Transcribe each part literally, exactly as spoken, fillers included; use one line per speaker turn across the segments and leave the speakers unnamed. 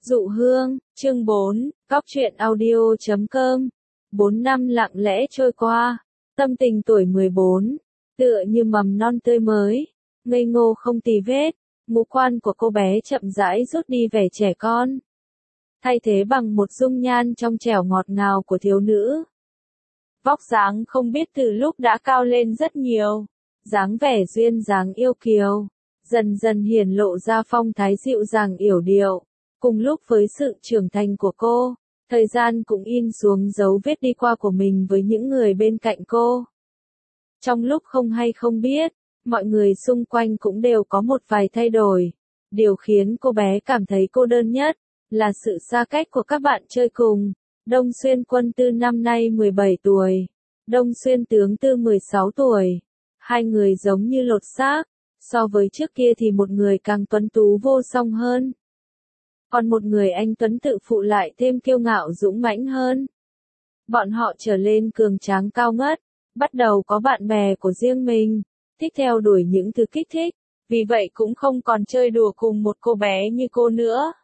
Dụ hương, chương bốn, Cóc truyện audio chấm com. Bốn năm lặng lẽ trôi qua, tâm tình tuổi mười bốn, tựa như mầm non tươi mới, ngây ngô không tì vết, ngũ quan của cô bé chậm rãi rút đi vẻ trẻ con, thay thế bằng một dung nhan trong trẻo ngọt ngào của thiếu nữ. Vóc dáng không biết từ lúc đã cao lên rất nhiều, dáng vẻ duyên dáng yêu kiều, dần dần hiển lộ ra phong thái dịu dàng yểu điệu. Cùng lúc với sự trưởng thành của cô, thời gian cũng in xuống dấu vết đi qua của mình với những người bên cạnh cô. Trong lúc không hay không biết, mọi người xung quanh cũng đều có một vài thay đổi. Điều khiến cô bé cảm thấy cô đơn nhất, là sự xa cách của các bạn chơi cùng. Đông Xuyên Quân Tư năm nay mười bảy tuổi, Đông Xuyên Tướng Tư mười sáu tuổi. Hai người giống như lột xác, so với trước kia thì một người càng tuấn tú vô song hơn. Còn một người anh tuấn tự phụ lại thêm kiêu ngạo dũng mãnh hơn. Bọn họ trở lên cường tráng cao ngất, bắt đầu có bạn bè của riêng mình, thích theo đuổi những thứ kích thích, vì vậy cũng không còn chơi đùa cùng một cô bé như cô nữa.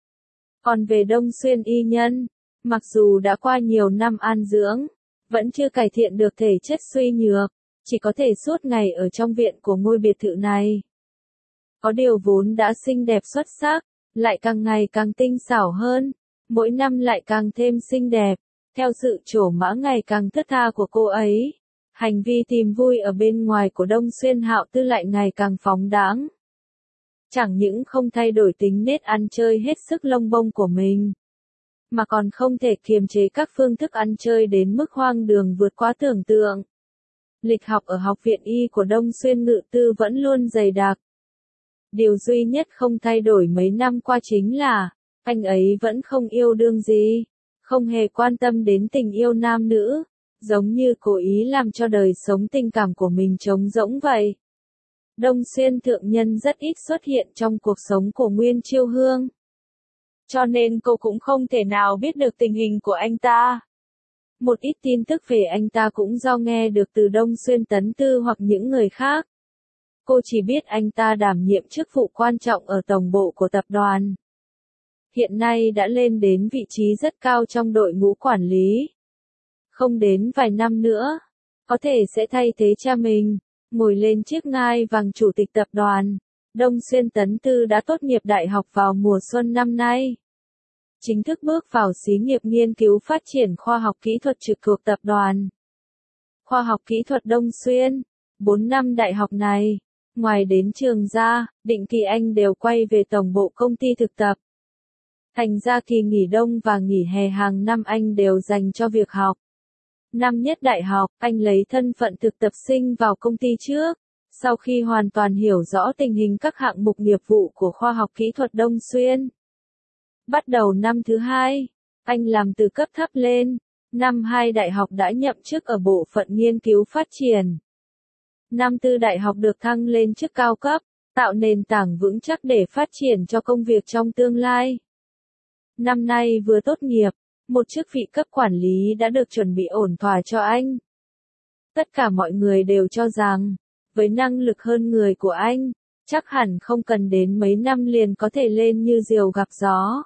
Còn về Đông Xuyên Y Nhân, mặc dù đã qua nhiều năm an dưỡng, vẫn chưa cải thiện được thể chất suy nhược, chỉ có thể suốt ngày ở trong viện của ngôi biệt thự này. Có điều vốn đã xinh đẹp xuất sắc, lại càng ngày càng tinh xảo hơn, mỗi năm lại càng thêm xinh đẹp, theo sự trổ mã ngày càng thướt tha của cô ấy. Hành vi tìm vui ở bên ngoài của Đông Xuyên Hạo Tư lại ngày càng phóng đãng. Chẳng những không thay đổi tính nết ăn chơi hết sức lông bông của mình, mà còn không thể kiềm chế các phương thức ăn chơi đến mức hoang đường vượt quá tưởng tượng. Lịch học ở học viện y của Đông Xuyên Ngự Tư vẫn luôn dày đặc. Điều duy nhất không thay đổi mấy năm qua chính là, anh ấy vẫn không yêu đương gì, không hề quan tâm đến tình yêu nam nữ, giống như cố ý làm cho đời sống tình cảm của mình trống rỗng vậy. Đông Xuyên thượng nhân rất ít xuất hiện trong cuộc sống của Nguyên Chiêu Hương, cho nên cô cũng không thể nào biết được tình hình của anh ta. Một ít tin tức về anh ta cũng do nghe được từ Đông Xuyên Tấn Tư hoặc những người khác. Cô chỉ biết anh ta đảm nhiệm chức vụ quan trọng ở tổng bộ của tập đoàn. Hiện nay đã lên đến vị trí rất cao trong đội ngũ quản lý. Không đến vài năm nữa, có thể sẽ thay thế cha mình, ngồi lên chiếc ngai vàng chủ tịch tập đoàn. Đông Xuyên Tấn Tư đã tốt nghiệp đại học vào mùa xuân năm nay. Chính thức bước vào xí nghiệp nghiên cứu phát triển khoa học kỹ thuật trực thuộc tập đoàn. Khoa học kỹ thuật Đông Xuyên, bốn năm đại học này, ngoài đến trường ra, định kỳ anh đều quay về tổng bộ công ty thực tập. Thành ra kỳ nghỉ đông và nghỉ hè hàng năm anh đều dành cho việc học. Năm nhất đại học, anh lấy thân phận thực tập sinh vào công ty trước, sau khi hoàn toàn hiểu rõ tình hình các hạng mục nghiệp vụ của khoa học kỹ thuật Đông Xuyên. Bắt đầu năm thứ hai, anh làm từ cấp thấp lên, năm hai đại học đã nhậm chức ở bộ phận nghiên cứu phát triển. Năm tư đại học được thăng lên chức cao cấp, tạo nền tảng vững chắc để phát triển cho công việc trong tương lai. Năm nay vừa tốt nghiệp, một chức vị cấp quản lý đã được chuẩn bị ổn thỏa cho anh. Tất cả mọi người đều cho rằng, với năng lực hơn người của anh, chắc hẳn không cần đến mấy năm liền có thể lên như diều gặp gió.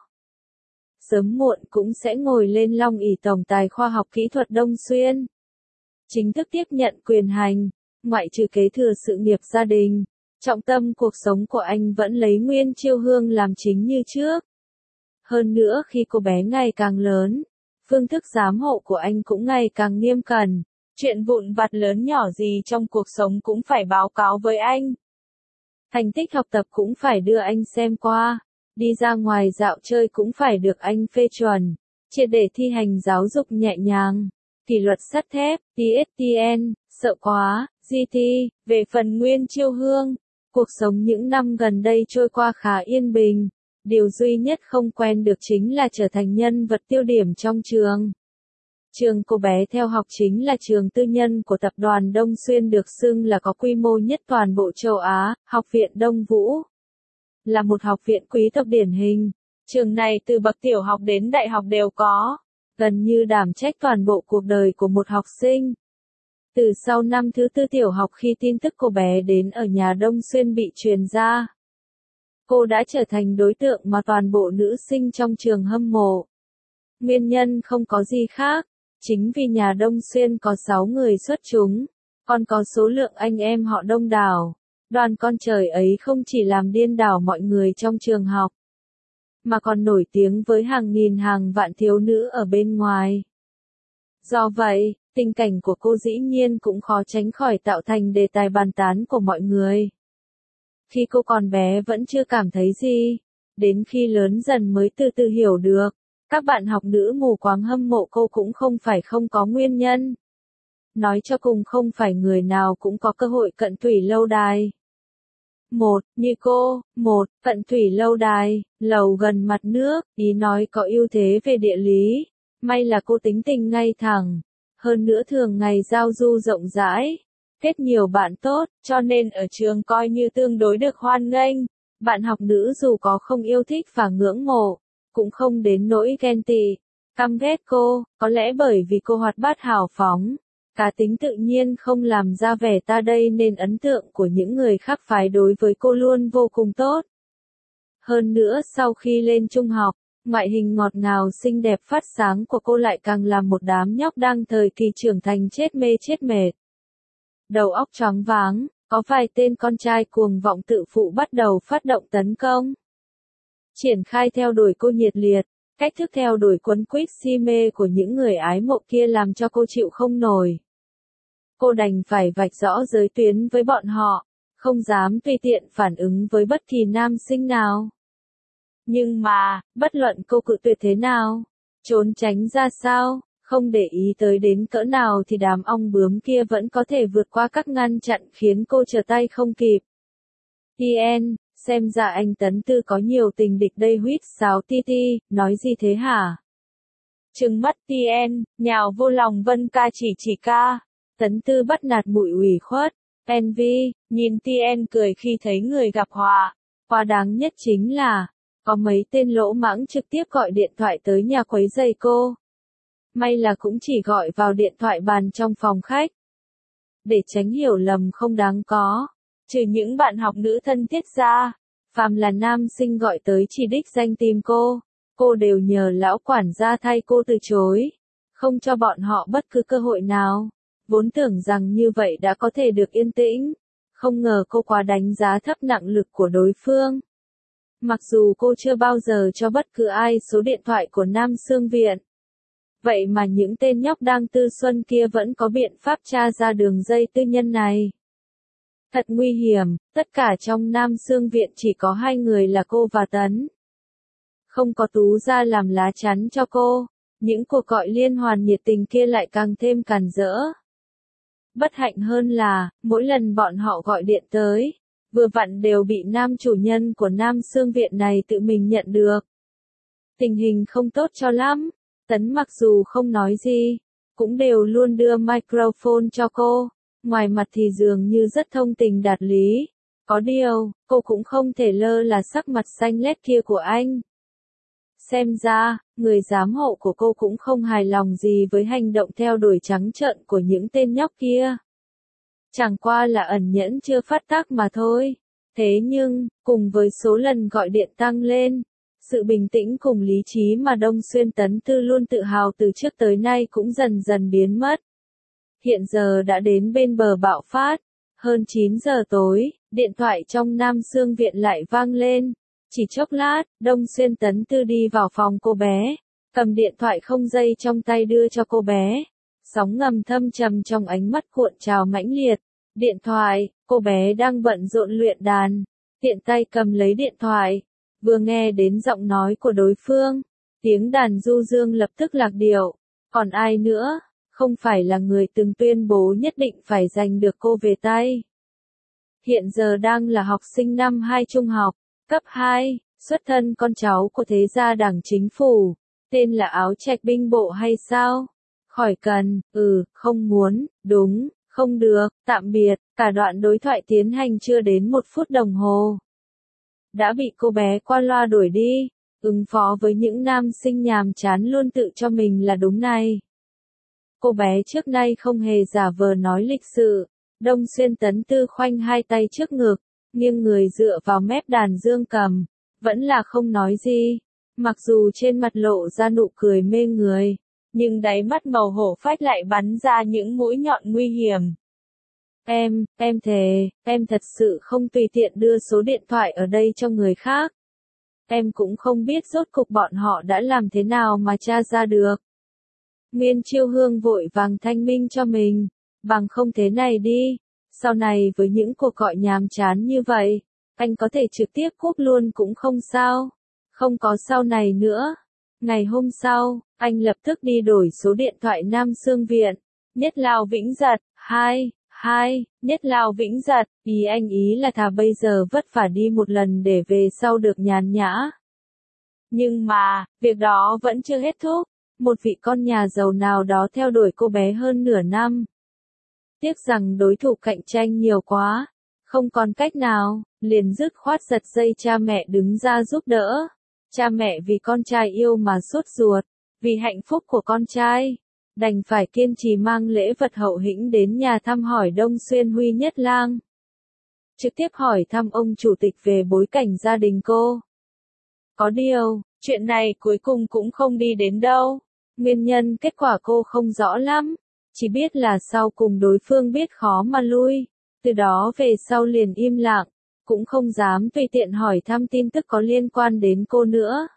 Sớm muộn cũng sẽ ngồi lên long ỷ tổng tài khoa học kỹ thuật Đông Xuyên. Chính thức tiếp nhận quyền hành, ngoại trừ kế thừa sự nghiệp gia đình, trọng tâm cuộc sống của anh vẫn lấy Nguyên Chiêu Hương làm chính như trước. Hơn nữa khi cô bé ngày càng lớn, phương thức giám hộ của anh cũng ngày càng nghiêm cẩn, chuyện vụn vặt lớn nhỏ gì trong cuộc sống cũng phải báo cáo với anh. Thành tích học tập cũng phải đưa anh xem qua, đi ra ngoài dạo chơi cũng phải được anh phê chuẩn, triệt để thi hành giáo dục nhẹ nhàng, kỷ luật sắt thép, tê ét tê en, sợ quá, giê tê. Về phần Nguyên Chiêu Hương, cuộc sống những năm gần đây trôi qua khá yên bình. Điều duy nhất không quen được chính là trở thành nhân vật tiêu điểm trong trường. Trường cô bé theo học chính là trường tư nhân của tập đoàn Đông Xuyên được xưng là có quy mô nhất toàn bộ châu Á, Học viện Đông Vũ. Là một học viện quý tộc điển hình, trường này từ bậc tiểu học đến đại học đều có, gần như đảm trách toàn bộ cuộc đời của một học sinh. Từ sau năm thứ tư tiểu học khi tin tức cô bé đến ở nhà Đông Xuyên bị truyền ra, cô đã trở thành đối tượng mà toàn bộ nữ sinh trong trường hâm mộ. Nguyên nhân không có gì khác, chính vì nhà Đông Xuyên có sáu người xuất chúng, còn có số lượng anh em họ đông đảo. Đoàn con trời ấy không chỉ làm điên đảo mọi người trong trường học, mà còn nổi tiếng với hàng nghìn hàng vạn thiếu nữ ở bên ngoài. Do vậy, tình cảnh của cô dĩ nhiên cũng khó tránh khỏi tạo thành đề tài bàn tán của mọi người. Khi cô còn bé vẫn chưa cảm thấy gì, đến khi lớn dần mới từ từ hiểu được, các bạn học nữ mù quáng hâm mộ cô cũng không phải không có nguyên nhân. Nói cho cùng không phải người nào cũng có cơ hội cận thủy lâu đài. Một, như cô, một, cận thủy lâu đài, lầu gần mặt nước, ý nói có ưu thế về địa lý. May là cô tính tình ngay thẳng, hơn nữa thường ngày giao du rộng rãi, kết nhiều bạn tốt, cho nên ở trường coi như tương đối được hoan nghênh. Bạn học nữ dù có không yêu thích và ngưỡng mộ, cũng không đến nỗi ghen tị, căm ghét cô, có lẽ bởi vì cô hoạt bát hào phóng, cá tính tự nhiên không làm ra vẻ ta đây nên ấn tượng của những người khác phái đối với cô luôn vô cùng tốt. Hơn nữa sau khi lên trung học, ngoại hình ngọt ngào xinh đẹp phát sáng của cô lại càng làm một đám nhóc đang thời kỳ trưởng thành chết mê chết mệt. Đầu óc choáng váng, có vài tên con trai cuồng vọng tự phụ bắt đầu phát động tấn công. Triển khai theo đuổi cô nhiệt liệt, cách thức theo đuổi quấn quýt si mê của những người ái mộ kia làm cho cô chịu không nổi. Cô đành phải vạch rõ giới tuyến với bọn họ, không dám tùy tiện phản ứng với bất kỳ nam sinh nào. Nhưng mà, bất luận cô cự tuyệt thế nào, trốn tránh ra sao, không để ý tới đến cỡ nào thì đám ong bướm kia vẫn có thể vượt qua các ngăn chặn khiến cô trở tay không kịp. Tien, xem ra anh Tấn Tư có nhiều tình địch đây huýt sáo ti ti, nói gì thế hả? Trừng mắt Tien, nhào vô lòng Vân ca chỉ chỉ ca. Tấn Tư bắt nạt bụi ủy khuất. Envy, nhìn Tien cười khi thấy người gặp họa. Quá đáng nhất chính là, có mấy tên lỗ mãng trực tiếp gọi điện thoại tới nhà quấy rầy cô. May là cũng chỉ gọi vào điện thoại bàn trong phòng khách. Để tránh hiểu lầm không đáng có, trừ những bạn học nữ thân thiết ra, phàm là nam sinh gọi tới chỉ đích danh tìm cô, cô đều nhờ lão quản gia thay cô từ chối, không cho bọn họ bất cứ cơ hội nào. Vốn tưởng rằng như vậy đã có thể được yên tĩnh, không ngờ cô quá đánh giá thấp nặng lực của đối phương. Mặc dù cô chưa bao giờ cho bất cứ ai số điện thoại của Nam Xương Viện, vậy mà những tên nhóc đang tư xuân kia vẫn có biện pháp tra ra đường dây tư nhân này. Thật nguy hiểm, tất cả trong Nam Xương Viện chỉ có hai người là cô và Tấn. Không có Tú ra làm lá chắn cho cô, những cuộc gọi liên hoàn nhiệt tình kia lại càng thêm càn rỡ. Bất hạnh hơn là, mỗi lần bọn họ gọi điện tới, vừa vặn đều bị nam chủ nhân của Nam Xương Viện này tự mình nhận được. Tình hình không tốt cho lắm, Tấn mặc dù không nói gì, cũng đều luôn đưa microphone cho cô, ngoài mặt thì dường như rất thông tình đạt lý. Có điều, cô cũng không thể lơ là sắc mặt xanh lét kia của anh. Xem ra, người giám hộ của cô cũng không hài lòng gì với hành động theo đuổi trắng trợn của những tên nhóc kia. Chẳng qua là ẩn nhẫn chưa phát tác mà thôi. Thế nhưng, cùng với số lần gọi điện tăng lên, sự bình tĩnh cùng lý trí mà Đông Xuyên Tấn Tư luôn tự hào từ trước tới nay cũng dần dần biến mất. Hiện giờ đã đến bên bờ bạo phát. Hơn chín giờ tối, điện thoại trong Nam Xương Viện lại vang lên. Chỉ chốc lát, Đông Xuyên Tấn Tư đi vào phòng cô bé, cầm điện thoại không dây trong tay đưa cho cô bé. Sóng ngầm thâm trầm trong ánh mắt cuộn trào mãnh liệt. Điện thoại, cô bé đang bận rộn luyện đàn, tiện tay cầm lấy điện thoại, vừa nghe đến giọng nói của đối phương, tiếng đàn du dương lập tức lạc điệu. Còn ai nữa, không phải là người từng tuyên bố nhất định phải giành được cô về tay. Hiện giờ đang là học sinh năm hai trung học, cấp hai, xuất thân con cháu của thế gia đảng chính phủ, tên là Áo Trạch binh bộ hay sao? Khỏi cần, ừ, không muốn, đúng, không được, tạm biệt, cả đoạn đối thoại tiến hành chưa đến một phút đồng hồ. Đã bị cô bé qua loa đuổi đi, ứng phó với những nam sinh nhàm chán luôn tự cho mình là đúng này. Cô bé trước nay không hề giả vờ nói lịch sự, Đông Xuyên Tấn Tư khoanh hai tay trước ngực, nghiêng người dựa vào mép đàn dương cầm, vẫn là không nói gì. Mặc dù trên mặt lộ ra nụ cười mê người, nhưng đáy mắt màu hổ phách lại bắn ra những mũi nhọn nguy hiểm. Em, em thề, em thật sự không tùy tiện đưa số điện thoại ở đây cho người khác. Em cũng không biết rốt cục bọn họ đã làm thế nào mà tra ra được. Nguyên Chiêu Hương vội vàng thanh minh cho mình, bằng không thế này đi, sau này với những cuộc gọi nhàm chán như vậy, anh có thể trực tiếp cúp luôn cũng không sao, không có sau này nữa. Ngày hôm sau, anh lập tức đi đổi số điện thoại Nam Xương Viện, Nhất Lao Vĩnh Giật, hai, hai, Nhất Lao Vĩnh Giật, ý anh ý là thà bây giờ vất vả đi một lần để về sau được nhàn nhã. Nhưng mà, việc đó vẫn chưa hết thúc, một vị con nhà giàu nào đó theo đuổi cô bé hơn nửa năm. Tiếc rằng đối thủ cạnh tranh nhiều quá, không còn cách nào, liền dứt khoát giật dây cha mẹ đứng ra giúp đỡ. Cha mẹ vì con trai yêu mà sốt ruột, vì hạnh phúc của con trai, đành phải kiên trì mang lễ vật hậu hĩnh đến nhà thăm hỏi Đông Xuyên Huy Nhất Lang. Trực tiếp hỏi thăm ông chủ tịch về bối cảnh gia đình cô. Có điều, chuyện này cuối cùng cũng không đi đến đâu. Nguyên nhân kết quả cô không rõ lắm, chỉ biết là sau cùng đối phương biết khó mà lui, từ đó về sau liền im lặng, cũng không dám tùy tiện hỏi thăm tin tức có liên quan đến cô nữa.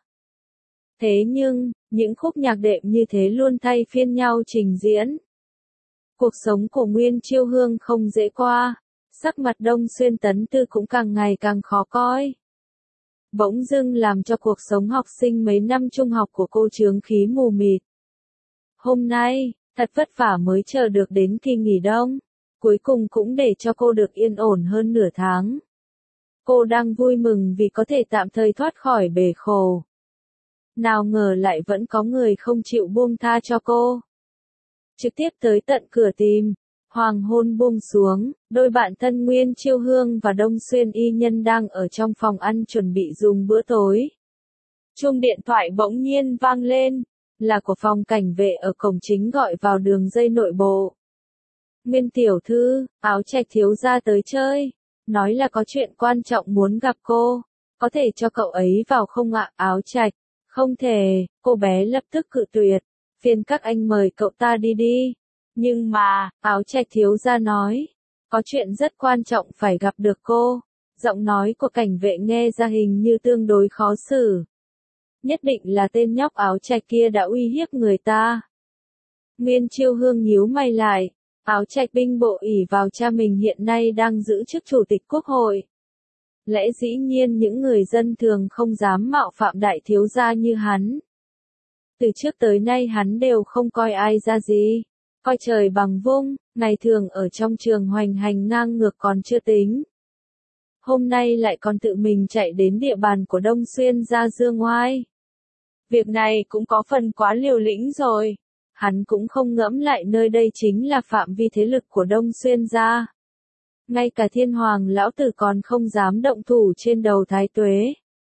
Thế nhưng, những khúc nhạc đệm như thế luôn thay phiên nhau trình diễn. Cuộc sống của Nguyên Chiêu Hương không dễ qua, sắc mặt Đông Xuyên Tấn Tư cũng càng ngày càng khó coi. Bỗng dưng làm cho cuộc sống học sinh mấy năm trung học của cô chướng khí mù mịt. Hôm nay, thật vất vả mới chờ được đến kỳ nghỉ đông, cuối cùng cũng để cho cô được yên ổn hơn nửa tháng. Cô đang vui mừng vì có thể tạm thời thoát khỏi bể khổ. Nào ngờ lại vẫn có người không chịu buông tha cho cô. Trực tiếp tới tận cửa tìm, hoàng hôn buông xuống, đôi bạn thân Nguyên Chiêu Hương và Đông Xuyên Y Nhân đang ở trong phòng ăn chuẩn bị dùng bữa tối. Chuông điện thoại bỗng nhiên vang lên, là của phòng cảnh vệ ở cổng chính gọi vào đường dây nội bộ. Nguyên tiểu thư, Áo Trạch thiếu gia tới chơi, nói là có chuyện quan trọng muốn gặp cô, có thể cho cậu ấy vào không ạ? Áo Trạch, không thể, cô bé lập tức cự tuyệt, phiền các anh mời cậu ta đi đi. Nhưng mà, Áo Trạch thiếu gia nói, có chuyện rất quan trọng phải gặp được cô. Giọng nói của cảnh vệ nghe ra hình như tương đối khó xử. Nhất định là tên nhóc Áo Trạch kia đã uy hiếp người ta. Nguyên Chiêu Hương nhíu mày lại, Áo Trạch binh bộ ỷ vào cha mình hiện nay đang giữ chức chủ tịch quốc hội. Lẽ dĩ nhiên những người dân thường không dám mạo phạm đại thiếu gia như hắn. Từ trước tới nay hắn đều không coi ai ra gì, coi trời bằng vung, ngày thường ở trong trường hoành hành ngang ngược còn chưa tính. Hôm nay lại còn tự mình chạy đến địa bàn của Đông Xuyên ra dương oai. Việc này cũng có phần quá liều lĩnh rồi. Hắn cũng không ngẫm lại nơi đây chính là phạm vi thế lực của Đông Xuyên gia. Ngay cả Thiên Hoàng lão tử còn không dám động thủ trên đầu Thái Tuế.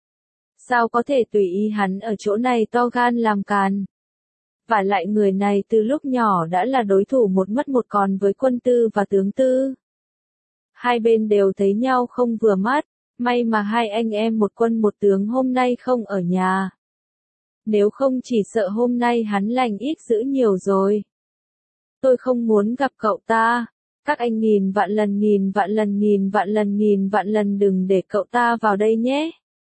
Sao có thể tùy ý hắn ở chỗ này to gan làm càn? Và lại người này từ lúc nhỏ đã là đối thủ một mất một còn với quân tư và tướng tư. Hai bên đều thấy nhau không vừa mắt, may mà hai anh em một quân một tướng hôm nay không ở nhà. Nếu không chỉ sợ hôm nay hắn lành ít dữ nhiều rồi. Tôi không muốn gặp cậu ta. Các anh nghìn vạn lần nghìn vạn lần nghìn vạn lần nghìn vạn lần đừng để cậu ta vào đây nhé.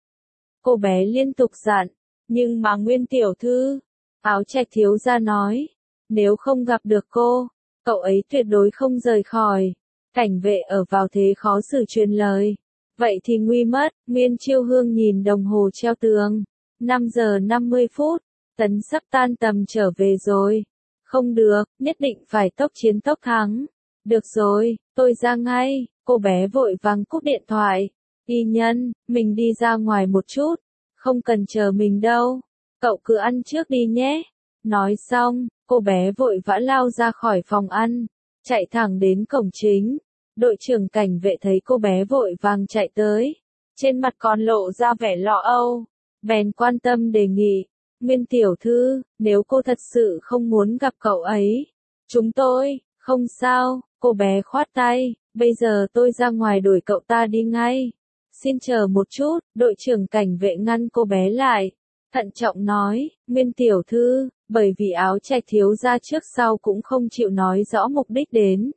Cô bé liên tục dặn, nhưng mà Nguyên tiểu thư, Áo Trạch thiếu gia nói, nếu không gặp được cô, cậu ấy tuyệt đối không rời khỏi. Cảnh vệ ở vào thế khó xử truyền lời. Vậy thì nguy mất. Nguyên Chiêu Hương nhìn đồng hồ treo tường. năm giờ năm mươi phút, Tấn sắp tan tầm trở về rồi. Không được, nhất định phải tốc chiến tốc thắng. Được rồi, tôi ra ngay. Cô bé vội vàng cúp điện thoại. Y Nhân, mình đi ra ngoài một chút. Không cần chờ mình đâu. Cậu cứ ăn trước đi nhé. Nói xong, cô bé vội vã lao ra khỏi phòng ăn, chạy thẳng đến cổng chính. Đội trưởng cảnh vệ thấy cô bé vội vàng chạy tới, trên mặt còn lộ ra vẻ lo âu, bèn quan tâm đề nghị, Nguyên tiểu thư, nếu cô thật sự không muốn gặp cậu ấy, chúng tôi, không sao, cô bé khoát tay, Bây giờ tôi ra ngoài đuổi cậu ta đi ngay. Xin chờ một chút, đội trưởng cảnh vệ ngăn cô bé lại. Thận trọng nói, Nguyên tiểu thư, bởi vì Áo Trạch thiếu gia trước sau cũng không chịu nói rõ mục đích đến.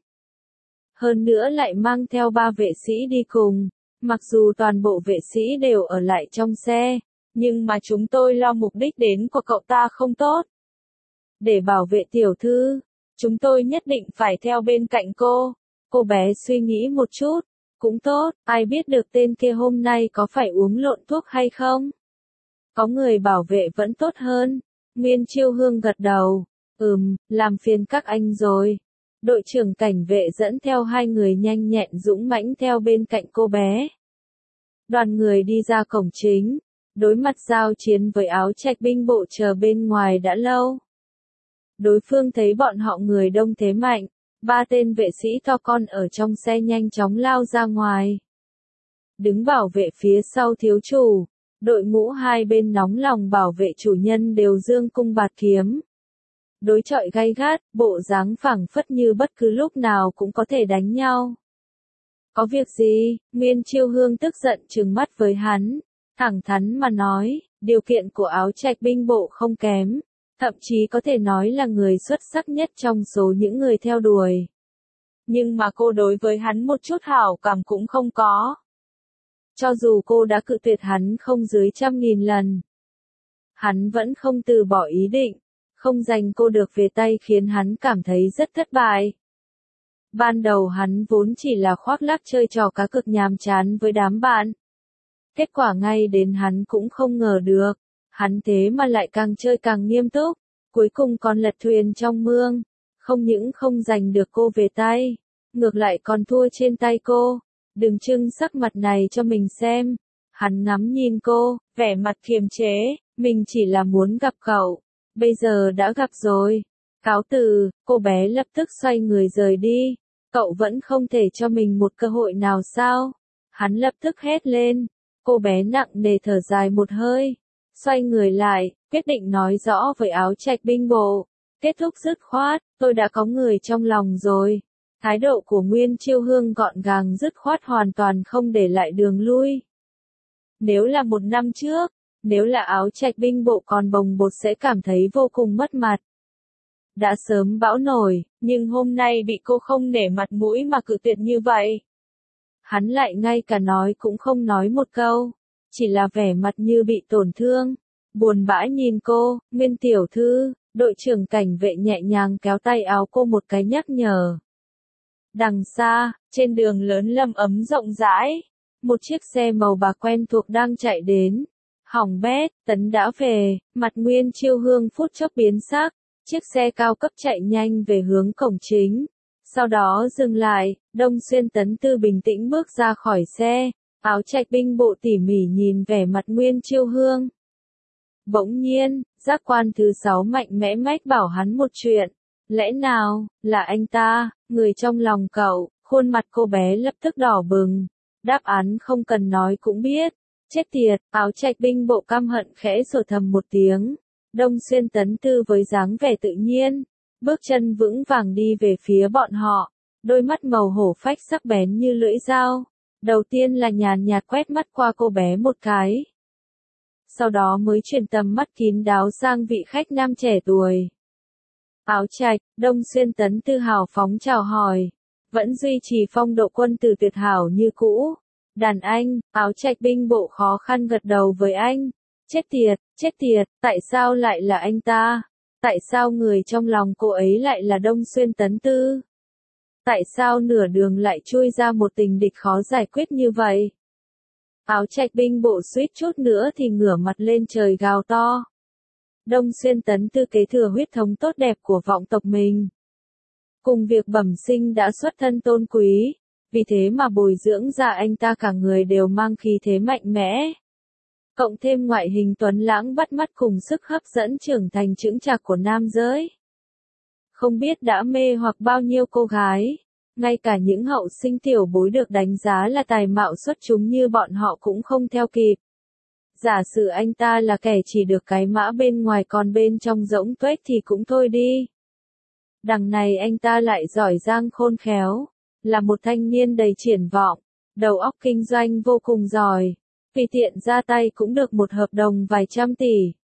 Hơn nữa lại mang theo ba vệ sĩ đi cùng. Mặc dù toàn bộ vệ sĩ đều ở lại trong xe, nhưng mà chúng tôi lo mục đích đến của cậu ta không tốt. Để bảo vệ tiểu thư, chúng tôi nhất định phải theo bên cạnh cô. Cô bé suy nghĩ một chút, cũng tốt, ai biết được tên kia hôm nay có phải uống lộn thuốc hay không? Có người bảo vệ vẫn tốt hơn. Nguyên Chiêu Hương gật đầu, ừm, làm phiền các anh rồi. Đội trưởng cảnh vệ dẫn theo hai người nhanh nhẹn dũng mãnh theo bên cạnh cô bé. Đoàn người đi ra cổng chính, đối mặt giao chiến với Áo Trạch binh bộ chờ bên ngoài đã lâu. Đối phương thấy bọn họ người đông thế mạnh, ba tên vệ sĩ to con ở trong xe nhanh chóng lao ra ngoài. Đứng bảo vệ phía sau thiếu chủ, đội ngũ hai bên nóng lòng bảo vệ chủ nhân đều dương cung bạt kiếm. Đối chọi gay gắt, bộ dáng phảng phất như bất cứ lúc nào cũng có thể đánh nhau. Có việc gì? Nguyên Chiêu Hương tức giận trừng mắt với hắn, thẳng thắn mà nói, điều kiện của Áo Trạch binh bộ không kém, thậm chí có thể nói là người xuất sắc nhất trong số những người theo đuổi. Nhưng mà cô đối với hắn một chút hảo cảm cũng không có. Cho dù cô đã cự tuyệt hắn không dưới trăm nghìn lần, hắn vẫn không từ bỏ ý định, không giành cô được về tay khiến hắn cảm thấy rất thất bại. Ban đầu hắn vốn chỉ là khoác lác chơi trò cá cược nhàm chán với đám bạn. Kết quả ngay đến hắn cũng không ngờ được, hắn thế mà lại càng chơi càng nghiêm túc, cuối cùng còn lật thuyền trong mương, không những không giành được cô về tay, ngược lại còn thua trên tay cô. Đừng trưng sắc mặt này cho mình xem. Hắn ngắm nhìn cô, vẻ mặt kiềm chế, mình chỉ là muốn gặp cậu, bây giờ đã gặp rồi. Cáo từ, cô bé lập tức xoay người rời đi. Cậu vẫn không thể cho mình một cơ hội nào sao? Hắn lập tức hét lên. Cô bé nặng nề thở dài một hơi, xoay người lại, quyết định nói rõ với Áo Trạch binh bộ. Kết thúc dứt khoát, tôi đã có người trong lòng rồi. Thái độ của Nguyên Chiêu Hương gọn gàng dứt khoát hoàn toàn không để lại đường lui. Nếu là một năm trước, nếu là Áo Trạch binh bộ còn bồng bột sẽ cảm thấy vô cùng mất mặt. Đã sớm bão nổi, nhưng hôm nay bị cô không nể mặt mũi mà cự tuyệt như vậy. Hắn lại ngay cả nói cũng không nói một câu, chỉ là vẻ mặt như bị tổn thương, buồn bã nhìn cô. Nguyên tiểu thư, đội trưởng cảnh vệ nhẹ nhàng kéo tay áo cô một cái nhắc nhở. Đằng xa, trên đường lớn lâm ấm rộng rãi, một chiếc xe màu bạc quen thuộc đang chạy đến. Hỏng bét, Tấn đã về, mặt Nguyên Chiêu Hương phút chốc biến sắc, chiếc xe cao cấp chạy nhanh về hướng cổng chính. Sau đó dừng lại, Đông Xuyên Tấn Tư bình tĩnh bước ra khỏi xe, Áo Trạch binh bộ tỉ mỉ nhìn vẻ mặt Nguyên Chiêu Hương. Bỗng nhiên, giác quan thứ sáu mạnh mẽ mách bảo hắn một chuyện. Lẽ nào, là anh ta, người trong lòng cậu? Khuôn mặt cô bé lập tức đỏ bừng. Đáp án không cần nói cũng biết. Chết tiệt, Áo Trạch binh bộ căm hận khẽ sổ thầm một tiếng. Đông Xuyên Tấn Tư với dáng vẻ tự nhiên, bước chân vững vàng đi về phía bọn họ, đôi mắt màu hổ phách sắc bén như lưỡi dao. Đầu tiên là nhàn nhạt quét mắt qua cô bé một cái. Sau đó mới chuyển tầm mắt kín đáo sang vị khách nam trẻ tuổi. Áo Trạch, Đông Xuyên Tấn Tư hào phóng chào hỏi, vẫn duy trì phong độ quân tử tuyệt hảo như cũ. Đàn anh, Áo Trạch binh bộ khó khăn gật đầu với anh. Chết tiệt, chết tiệt, tại sao lại là anh ta? Tại sao người trong lòng cô ấy lại là Đông Xuyên Tấn Tư? Tại sao nửa đường lại chui ra một tình địch khó giải quyết như vậy? Áo Trạch binh bộ suýt chút nữa thì ngửa mặt lên trời gào to. Đông Xuyên Tấn Tư kế thừa huyết thống tốt đẹp của vọng tộc mình. Cùng việc bẩm sinh đã xuất thân tôn quý, vì thế mà bồi dưỡng ra anh ta cả người đều mang khí thế mạnh mẽ. Cộng thêm ngoại hình tuấn lãng bắt mắt cùng sức hấp dẫn trưởng thành chững chạc của nam giới. Không biết đã mê hoặc bao nhiêu cô gái, ngay cả những hậu sinh tiểu bối được đánh giá là tài mạo xuất chúng như bọn họ cũng không theo kịp. Giả sử anh ta là kẻ chỉ được cái mã bên ngoài còn bên trong rỗng tuếch thì cũng thôi đi. Đằng này anh ta lại giỏi giang khôn khéo, là một thanh niên đầy triển vọng, đầu óc kinh doanh vô cùng giỏi, vì tiện ra tay cũng được một hợp đồng vài trăm tỷ.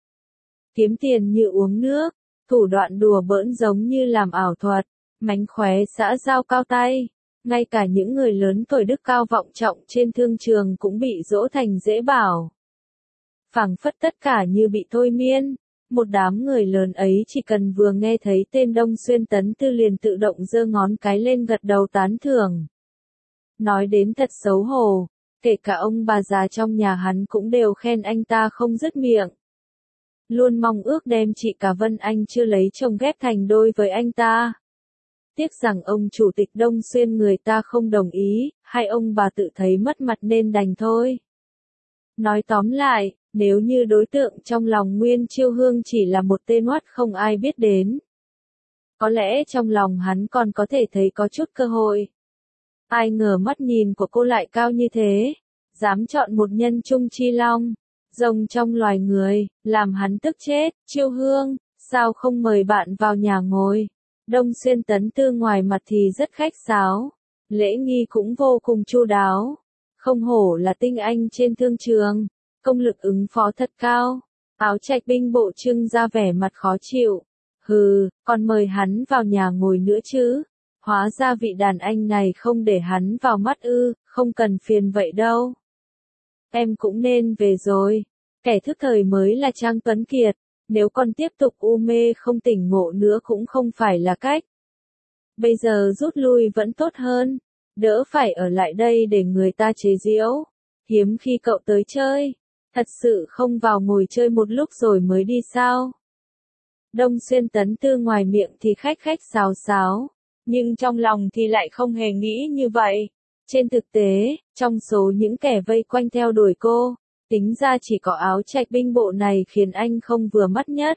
Kiếm tiền như uống nước, thủ đoạn đùa bỡn giống như làm ảo thuật, mánh khóe xã giao cao tay, ngay cả những người lớn tuổi đức cao vọng trọng trên thương trường cũng bị dỗ thành dễ bảo. Phảng phất tất cả như bị thôi miên, một đám người lớn ấy chỉ cần vừa nghe thấy tên Đông Xuyên Tấn Tư liền tự động giơ ngón cái lên gật đầu tán thưởng. Nói đến thật xấu hổ, kể cả ông bà già trong nhà hắn cũng đều khen anh ta không dứt miệng. Luôn mong ước đem chị cả Vân Anh chưa lấy chồng ghép thành đôi với anh ta. Tiếc rằng ông chủ tịch Đông Xuyên người ta không đồng ý, hay ông bà tự thấy mất mặt nên đành thôi. Nói tóm lại, nếu như đối tượng trong lòng Nguyên Chiêu Hương chỉ là một tên oát không ai biết đến, có lẽ trong lòng hắn còn có thể thấy có chút cơ hội. Ai ngờ mắt nhìn của cô lại cao như thế, dám chọn một nhân trung chi long, rồng trong loài người, làm hắn tức chết. Chiêu Hương, sao không mời bạn vào nhà ngồi? Đông Xuyên Tấn Tư ngoài mặt thì rất khách sáo, lễ nghi cũng vô cùng chu đáo, không hổ là tinh anh trên thương trường, công lực ứng phó thật cao. Áo Trạch binh bộ trưng ra vẻ mặt khó chịu, hừ, còn mời hắn vào nhà ngồi nữa chứ? Hóa ra vị đàn anh này không để hắn vào mắt ư? Không cần phiền vậy đâu. Em cũng nên về rồi. Kẻ thức thời mới là Trang Tuấn Kiệt, nếu còn tiếp tục u mê không tỉnh ngộ nữa cũng không phải là cách. Bây giờ rút lui vẫn tốt hơn, đỡ phải ở lại đây để người ta chế giễu. Hiếm khi cậu tới chơi, thật sự không vào ngồi chơi một lúc rồi mới đi sao? Đông Xuyên Tấn Tư ngoài miệng thì khách khách sáo sáo, nhưng trong lòng thì lại không hề nghĩ như vậy. Trên thực tế, trong số những kẻ vây quanh theo đuổi cô, tính ra chỉ có Áo Trạch binh bộ này khiến anh không vừa mắt nhất.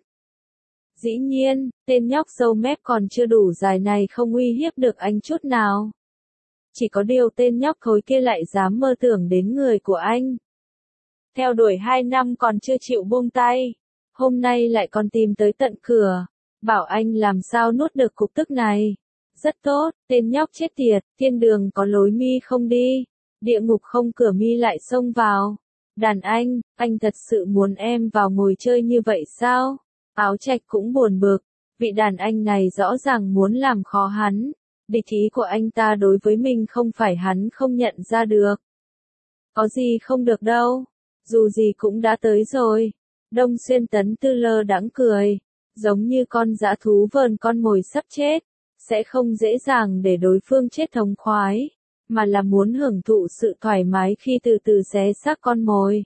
Dĩ nhiên, tên nhóc râu mép còn chưa đủ dài này không uy hiếp được anh chút nào. Chỉ có điều tên nhóc thối kia lại dám mơ tưởng đến người của anh. Theo đuổi hai năm còn chưa chịu buông tay, hôm nay lại còn tìm tới tận cửa, bảo anh làm sao nuốt được cục tức này. Rất tốt, tên nhóc chết tiệt, thiên đường có lối mi không đi, địa ngục không cửa mi lại xông vào. Đàn anh, anh thật sự muốn em vào ngồi chơi như vậy sao? Áo Trạch cũng buồn bực, vị đàn anh này rõ ràng muốn làm khó hắn. Địch ý của anh ta đối với mình không phải hắn không nhận ra được. Có gì không được đâu, dù gì cũng đã tới rồi. Đông Xuyên Tấn Tư lơ đãng cười, giống như con dã thú vờn con mồi sắp chết, sẽ không dễ dàng để đối phương chết thống khoái, mà là muốn hưởng thụ sự thoải mái khi từ từ xé xác con mồi.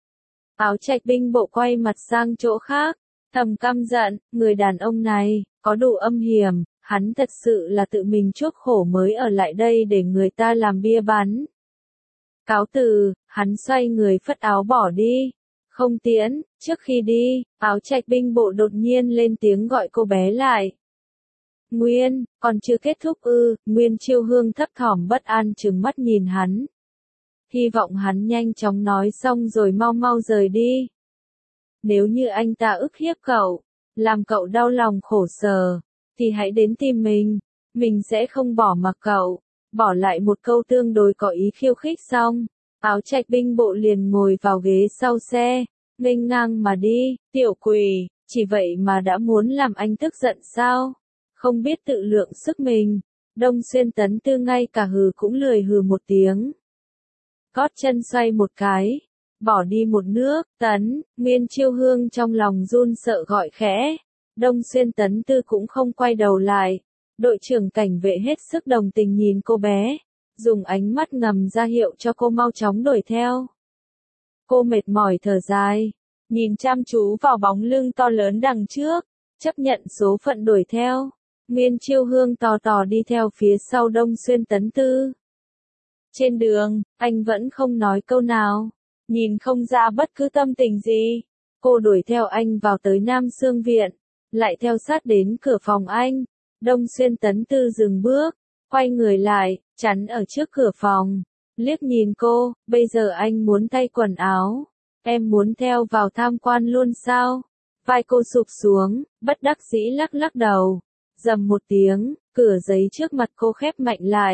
Áo Trạch binh bộ quay mặt sang chỗ khác, thầm căm giận, người đàn ông này, có đủ âm hiểm, hắn thật sự là tự mình chuốc khổ mới ở lại đây để người ta làm bia bắn. Cáo từ, hắn xoay người phất áo bỏ đi. Không tiễn, trước khi đi, Áo Trạch binh bộ đột nhiên lên tiếng gọi cô bé lại. Nguyên, còn chưa kết thúc ư? Nguyên Chiêu Hương thấp thỏm bất an trừng mắt nhìn hắn. Hy vọng hắn nhanh chóng nói xong rồi mau mau rời đi. Nếu như anh ta ức hiếp cậu, làm cậu đau lòng khổ sở, thì hãy đến tìm mình, mình sẽ không bỏ mặc cậu. Bỏ lại một câu tương đối có ý khiêu khích xong, Áo Trạch binh bộ liền ngồi vào ghế sau xe, nghênh ngang mà đi. Tiểu quỷ, chỉ vậy mà đã muốn làm anh tức giận sao? Không biết tự lượng sức mình. Đông Xuyên Tấn Tư ngay cả hừ cũng lười hừ một tiếng. Gót chân xoay một cái, bỏ đi một nước. Tấn, Nguyên Chiêu Hương trong lòng run sợ gọi khẽ. Đông Xuyên Tấn Tư cũng không quay đầu lại. Đội trưởng cảnh vệ hết sức đồng tình nhìn cô bé, dùng ánh mắt ngầm ra hiệu cho cô mau chóng đuổi theo. Cô mệt mỏi thở dài, nhìn chăm chú vào bóng lưng to lớn đằng trước, chấp nhận số phận đuổi theo. Nguyên Chiêu Hương tò tò đi theo phía sau Đông Xuyên Tấn Tư. Trên đường, anh vẫn không nói câu nào, nhìn không ra bất cứ tâm tình gì. Cô đuổi theo anh vào tới Nam Xương Viện, lại theo sát đến cửa phòng anh. Đông Xuyên Tấn Tư dừng bước, quay người lại, chắn ở trước cửa phòng, liếc nhìn cô. Bây giờ anh muốn thay quần áo, em muốn theo vào tham quan luôn sao? Vai cô sụp xuống, bất đắc dĩ lắc lắc đầu. Rầm một tiếng, cửa giấy trước mặt cô khép mạnh lại.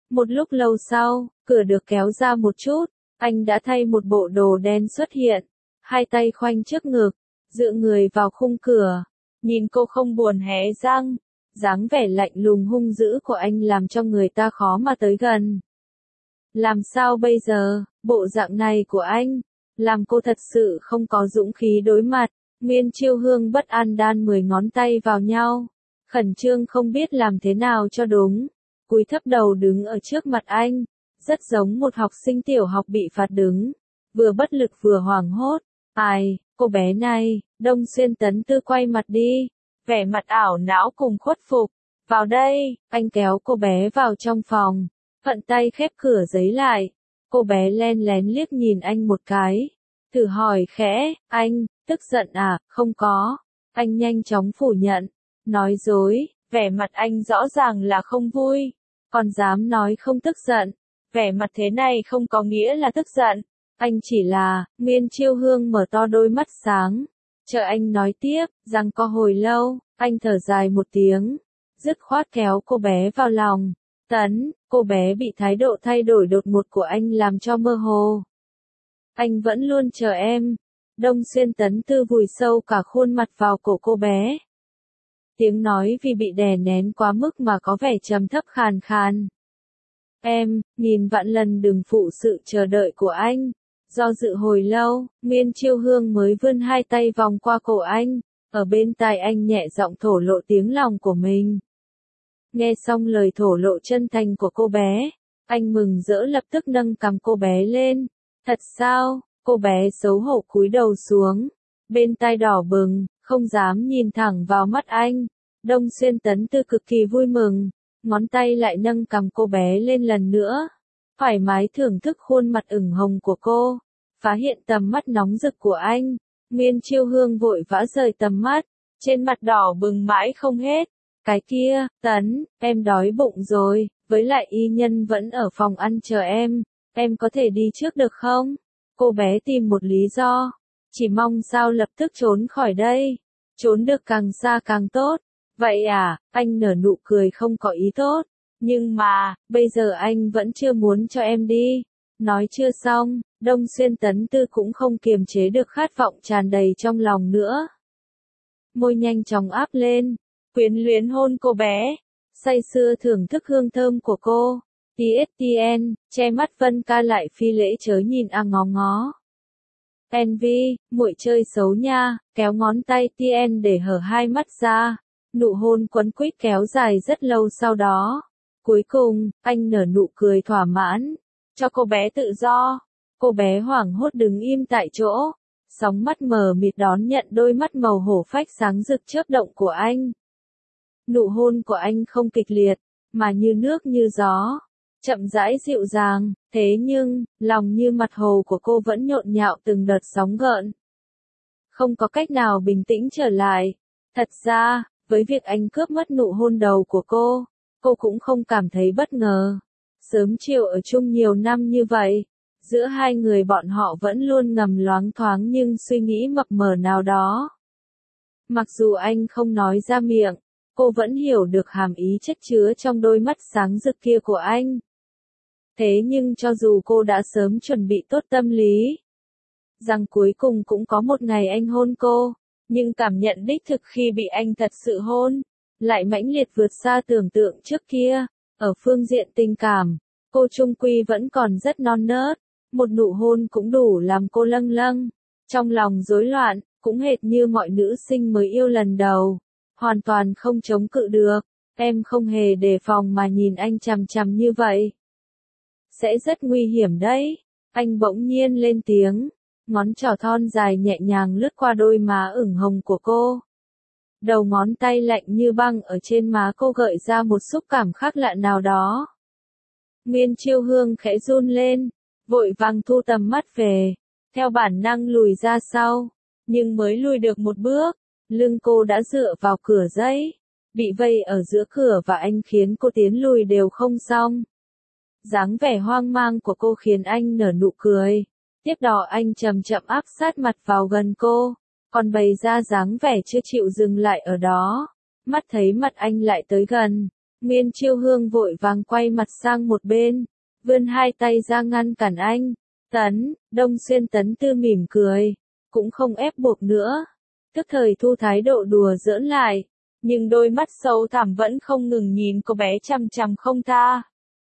Một lúc lâu sau, cửa được kéo ra một chút, anh đã thay một bộ đồ đen xuất hiện, hai tay khoanh trước ngực, dựa người vào khung cửa, nhìn cô không buồn hé răng, dáng vẻ lạnh lùng hung dữ của anh làm cho người ta khó mà tới gần. Làm sao bây giờ, bộ dạng này của anh, làm cô thật sự không có dũng khí đối mặt. Miên Chiêu Hương bất an đan mười ngón tay vào nhau, khẩn trương không biết làm thế nào cho đúng, cúi thấp đầu đứng ở trước mặt anh, rất giống một học sinh tiểu học bị phạt đứng, vừa bất lực vừa hoảng hốt. Ai, cô bé này, Đông Xuyên Tấn Tư quay mặt đi, vẻ mặt ảo não cùng khuất phục. Vào đây, anh kéo cô bé vào trong phòng, thuận tay khép cửa giấy lại. Cô bé len lén liếc nhìn anh một cái, thử hỏi khẽ, anh, tức giận à, không có. Anh nhanh chóng phủ nhận, nói dối, vẻ mặt anh rõ ràng là không vui, còn dám nói không tức giận. Vẻ mặt thế này không có nghĩa là tức giận, anh chỉ là, Miên Chiêu Hương mở to đôi mắt sáng, chờ anh nói tiếp, rằng có hồi lâu, anh thở dài một tiếng, dứt khoát kéo cô bé vào lòng. Tấn, cô bé bị thái độ thay đổi đột ngột của anh làm cho mơ hồ. Anh vẫn luôn chờ em. Đông Xuyên Tấn Tư vùi sâu cả khuôn mặt vào cổ cô bé. Tiếng nói vì bị đè nén quá mức mà có vẻ trầm thấp khàn khàn. Em, nghìn vạn lần đừng phụ sự chờ đợi của anh. Do dự hồi lâu, Miên Chiêu Hương mới vươn hai tay vòng qua cổ anh, ở bên tai anh nhẹ giọng thổ lộ tiếng lòng của mình. Nghe xong lời thổ lộ chân thành của cô bé, anh mừng rỡ lập tức nâng cằm cô bé lên. Thật sao? Cô bé xấu hổ cúi đầu xuống, bên tai đỏ bừng, không dám nhìn thẳng vào mắt anh. Đông Xuyên Tấn Tư cực kỳ vui mừng, ngón tay lại nâng cằm cô bé lên lần nữa, thoải mái thưởng thức khuôn mặt ửng hồng của cô, phát hiện tầm mắt nóng rực của anh. Miên Chiêu Hương vội vã rời tầm mắt, trên mặt đỏ bừng mãi không hết. Cái kia, Tấn, em đói bụng rồi, với lại y nhân vẫn ở phòng ăn chờ em, em có thể đi trước được không? Cô bé tìm một lý do, chỉ mong sao lập tức trốn khỏi đây, trốn được càng xa càng tốt. Vậy à, anh nở nụ cười không có ý tốt, nhưng mà, bây giờ anh vẫn chưa muốn cho em đi. Nói chưa xong, Đông Xuyên Tấn Tư cũng không kiềm chế được khát vọng tràn đầy trong lòng nữa. Môi nhanh chóng áp lên, quyến luyến hôn cô bé, say sưa thưởng thức hương thơm của cô. tê ét tê en, che mắt Vân Ca lại phi lễ chớ nhìn a ngó ngó. en vê, muội chơi xấu nha, kéo ngón tay tê en để hở hai mắt ra. Nụ hôn quấn quýt kéo dài rất lâu sau đó. Cuối cùng, anh nở nụ cười thỏa mãn, cho cô bé tự do. Cô bé hoảng hốt đứng im tại chỗ, sóng mắt mờ mịt đón nhận đôi mắt màu hổ phách sáng rực chớp động của anh. Nụ hôn của anh không kịch liệt, mà như nước như gió, chậm rãi dịu dàng, thế nhưng, lòng như mặt hồ của cô vẫn nhộn nhạo từng đợt sóng gợn. Không có cách nào bình tĩnh trở lại. Thật ra, với việc anh cướp mất nụ hôn đầu của cô, cô cũng không cảm thấy bất ngờ. Sớm chiều ở chung nhiều năm như vậy, giữa hai người bọn họ vẫn luôn ngầm loáng thoáng nhưng suy nghĩ mập mờ nào đó. Mặc dù anh không nói ra miệng, cô vẫn hiểu được hàm ý chất chứa trong đôi mắt sáng rực kia của anh. Thế nhưng cho dù cô đã sớm chuẩn bị tốt tâm lý, rằng cuối cùng cũng có một ngày anh hôn cô, nhưng cảm nhận đích thực khi bị anh thật sự hôn, lại mãnh liệt vượt xa tưởng tượng trước kia. Ở phương diện tình cảm, cô chung quy vẫn còn rất non nớt, một nụ hôn cũng đủ làm cô lâng lâng, trong lòng rối loạn, cũng hệt như mọi nữ sinh mới yêu lần đầu, hoàn toàn không chống cự được. Em không hề đề phòng mà nhìn anh chằm chằm như vậy. Sẽ rất nguy hiểm đấy. Anh bỗng nhiên lên tiếng, ngón trỏ thon dài nhẹ nhàng lướt qua đôi má ửng hồng của cô. Đầu ngón tay lạnh như băng ở trên má cô gợi ra một xúc cảm khác lạ nào đó. Miên Chiêu Hương khẽ run lên, vội vàng thu tầm mắt về, theo bản năng lùi ra sau, nhưng mới lùi được một bước, lưng cô đã dựa vào cửa giấy, bị vây ở giữa cửa và anh khiến cô tiến lùi đều không xong. Dáng vẻ hoang mang của cô khiến anh nở nụ cười, tiếp đó anh chậm chậm áp sát mặt vào gần cô, còn bày ra dáng vẻ chưa chịu dừng lại ở đó, mắt thấy mặt anh lại tới gần, Miên Chiêu Hương vội vàng quay mặt sang một bên, vươn hai tay ra ngăn cản anh. Tấn, Đông Xuyên Tấn Tư mỉm cười, cũng không ép buộc nữa. Tức thời thu thái độ đùa giỡn lại, nhưng đôi mắt sâu thẳm vẫn không ngừng nhìn cô bé chằm chằm không tha.